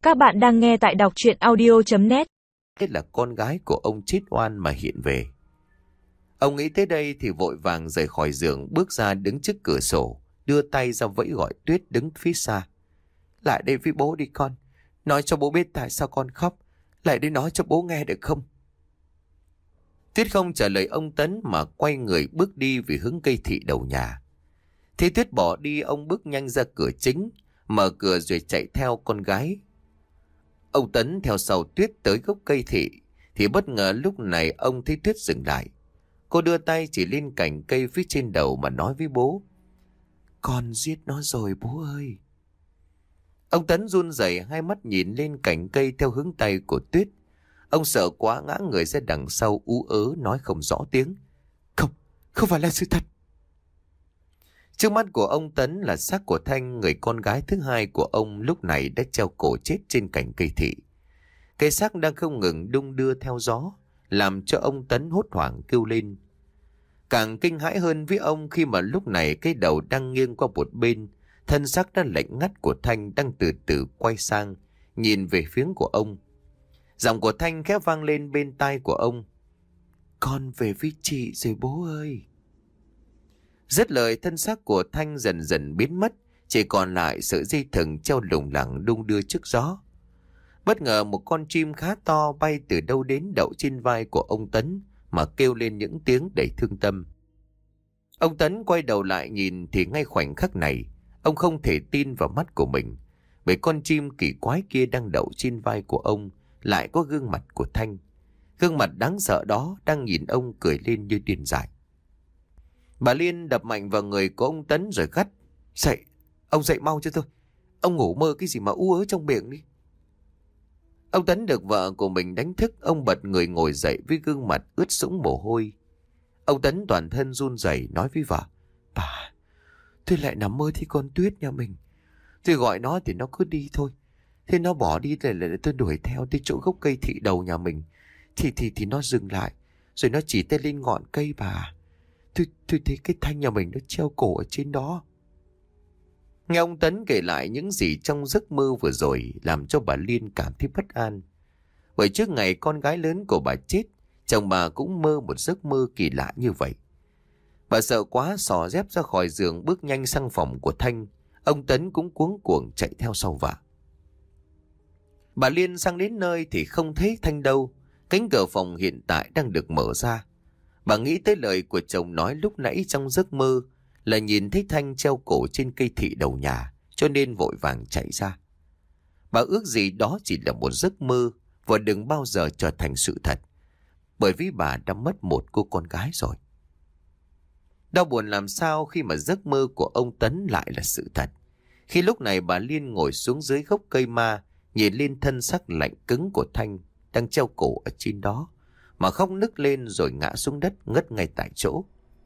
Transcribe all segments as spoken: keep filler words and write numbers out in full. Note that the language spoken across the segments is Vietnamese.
Các bạn đang nghe tại đọc truyện audio chấm net. Thế là con gái của ông chết oan mà hiện về. Ông nghĩ tới đây thì vội vàng rời khỏi giường, bước ra đứng trước cửa sổ, đưa tay ra vẫy gọi Tuyết đứng phía xa. Lại đây với bố đi con, nói cho bố biết tại sao con khóc, lại đây nói cho bố nghe được không? Tuyết không trả lời ông Tấn mà quay người bước đi về hướng cây thị đầu nhà. Thế Tuyết bỏ đi, ông bước nhanh ra cửa chính, mở cửa rồi chạy theo con gái. Ông Tấn theo sau Tuyết tới gốc cây thị, thì bất ngờ lúc này ông thấy Tuyết dừng lại. Cô đưa tay chỉ lên cành cây phía trên đầu mà nói với bố. Con giết nó rồi bố ơi. Ông Tấn run rẩy, hai mắt nhìn lên cành cây theo hướng tay của Tuyết. Ông sợ quá ngã người ra đằng sau, ú ớ nói không rõ tiếng. Không, không phải là sự thật. Trước mắt của ông Tấn là xác của Thanh, người con gái thứ hai của ông lúc này đã treo cổ chết trên cành cây thị. Cây xác đang không ngừng đung đưa theo gió, làm cho ông Tấn hốt hoảng kêu lên. Càng kinh hãi hơn với ông khi mà lúc này cái đầu đang nghiêng qua một bên, thân xác đã lạnh ngắt của Thanh đang từ từ quay sang, nhìn về phía của ông. Giọng của Thanh khẽ vang lên bên tai của ông. Con về với chị rồi bố ơi. Dứt lời, thân xác của Thanh dần dần biến mất, chỉ còn lại sợi dây thừng treo lủng lẳng đung đưa trước gió. Bất ngờ một con chim khá to bay từ đâu đến đậu trên vai của ông Tấn mà kêu lên những tiếng đầy thương tâm. Ông Tấn quay đầu lại nhìn thì ngay khoảnh khắc này, ông không thể tin vào mắt của mình, bởi con chim kỳ quái kia đang đậu trên vai của ông lại có gương mặt của Thanh. Gương mặt đáng sợ đó đang nhìn ông cười lên như điên dại. Bà Liên đập mạnh vào người của ông Tấn rồi gắt. Dậy, ông dậy mau cho tôi. Ông ngủ mơ cái gì mà ú ớ trong miệng đi. Ông Tấn được vợ của mình đánh thức, ông bật người ngồi dậy với gương mặt ướt sũng mồ hôi. Ông Tấn toàn thân run rẩy nói với vợ. Bà, tôi lại nằm mơ thấy con Tuyết nhà mình. Tôi gọi nó thì nó cứ đi thôi. Thế nó bỏ đi lại lại tôi đuổi theo tới chỗ gốc cây thị đầu nhà mình. Thì thì thì nó dừng lại, rồi nó chỉ tay lên ngọn cây bà. Tôi, tôi thấy cái Thanh nhà mình nó treo cổ ở trên đó. Nghe ông Tấn kể lại những gì trong giấc mơ vừa rồi làm cho bà Liên cảm thấy bất an. Bởi trước ngày con gái lớn của bà chết, chồng bà cũng mơ một giấc mơ kỳ lạ như vậy. Bà sợ quá xỏ dép ra khỏi giường bước nhanh sang phòng của Thanh. Ông Tấn cũng cuống cuồng chạy theo sau vợ. Bà Liên sang đến nơi thì không thấy Thanh đâu. Cánh cửa phòng hiện tại đang được mở ra. Bà nghĩ tới lời của chồng nói lúc nãy trong giấc mơ là nhìn thấy Thanh treo cổ trên cây thị đầu nhà, cho nên vội vàng chạy ra. Bà ước gì đó chỉ là một giấc mơ và đừng bao giờ trở thành sự thật, bởi vì bà đã mất một cô con gái rồi. Đau buồn làm sao khi mà giấc mơ của ông Tấn lại là sự thật. Khi lúc này bà Liên ngồi xuống dưới gốc cây ma, nhìn lên thân xác lạnh cứng của Thanh đang treo cổ ở trên đó, mà khóc nức lên rồi ngã xuống đất ngất ngay tại chỗ.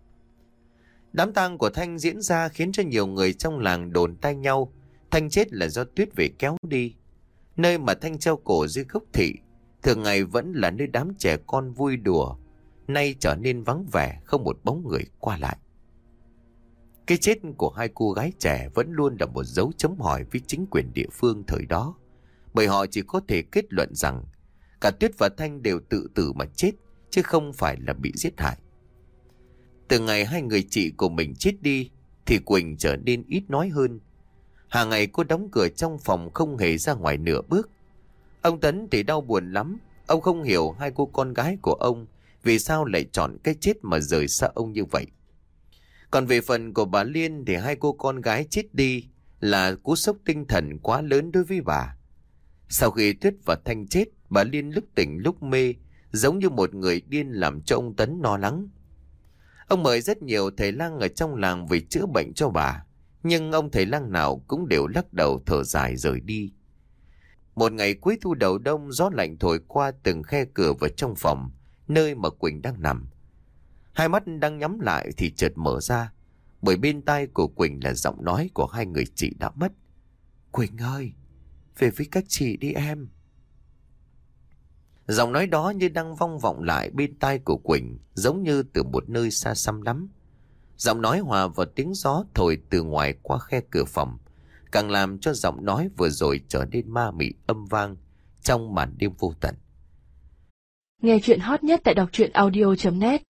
Đám tang của Thanh diễn ra khiến cho nhiều người trong làng đồn tai nhau. Thanh chết là do Tuyết về kéo đi. Nơi mà Thanh treo cổ dưới gốc thị thường ngày vẫn là nơi đám trẻ con vui đùa, nay trở nên vắng vẻ, không một bóng người qua lại. Cái chết của hai cô gái trẻ vẫn luôn là một dấu chấm hỏi với chính quyền địa phương thời đó, bởi họ chỉ có thể kết luận rằng cả Tuyết và Thanh đều tự tử mà chết, chứ không phải là bị giết hại. Từ ngày hai người chị của mình chết đi thì Quỳnh trở nên ít nói hơn. Hàng ngày cô đóng cửa trong phòng, không hề ra ngoài nửa bước. Ông Tấn thì đau buồn lắm. Ông không hiểu hai cô con gái của ông vì sao lại chọn cái chết mà rời xa ông như vậy. Còn về phần của bà Liên thì hai cô con gái chết đi là cú sốc tinh thần quá lớn đối với bà. Sau khi Tuyết và Thanh chết, bà Liên lúc tỉnh lúc mê, giống như một người điên, làm cho ông Tấn lo lắng. Ông mời rất nhiều thầy lang ở trong làng về chữa bệnh cho bà, nhưng ông thầy lang nào cũng đều lắc đầu thở dài rời đi. Một ngày cuối thu đầu đông, gió lạnh thổi qua từng khe cửa vào trong phòng, nơi mà Quỳnh đang nằm. Hai mắt đang nhắm lại thì chợt mở ra, bởi bên tai của Quỳnh là giọng nói của hai người chị đã mất. Quỳnh ơi, về với các chị đi em. Giọng nói đó như đang vang vọng lại bên tai của Quỳnh, giống như từ một nơi xa xăm lắm. Giọng nói hòa vào tiếng gió thổi từ ngoài qua khe cửa phòng, càng làm cho giọng nói vừa rồi trở nên ma mị âm vang trong màn đêm vô tận. Nghe chuyện hot nhất tại đọc truyện audio chấm net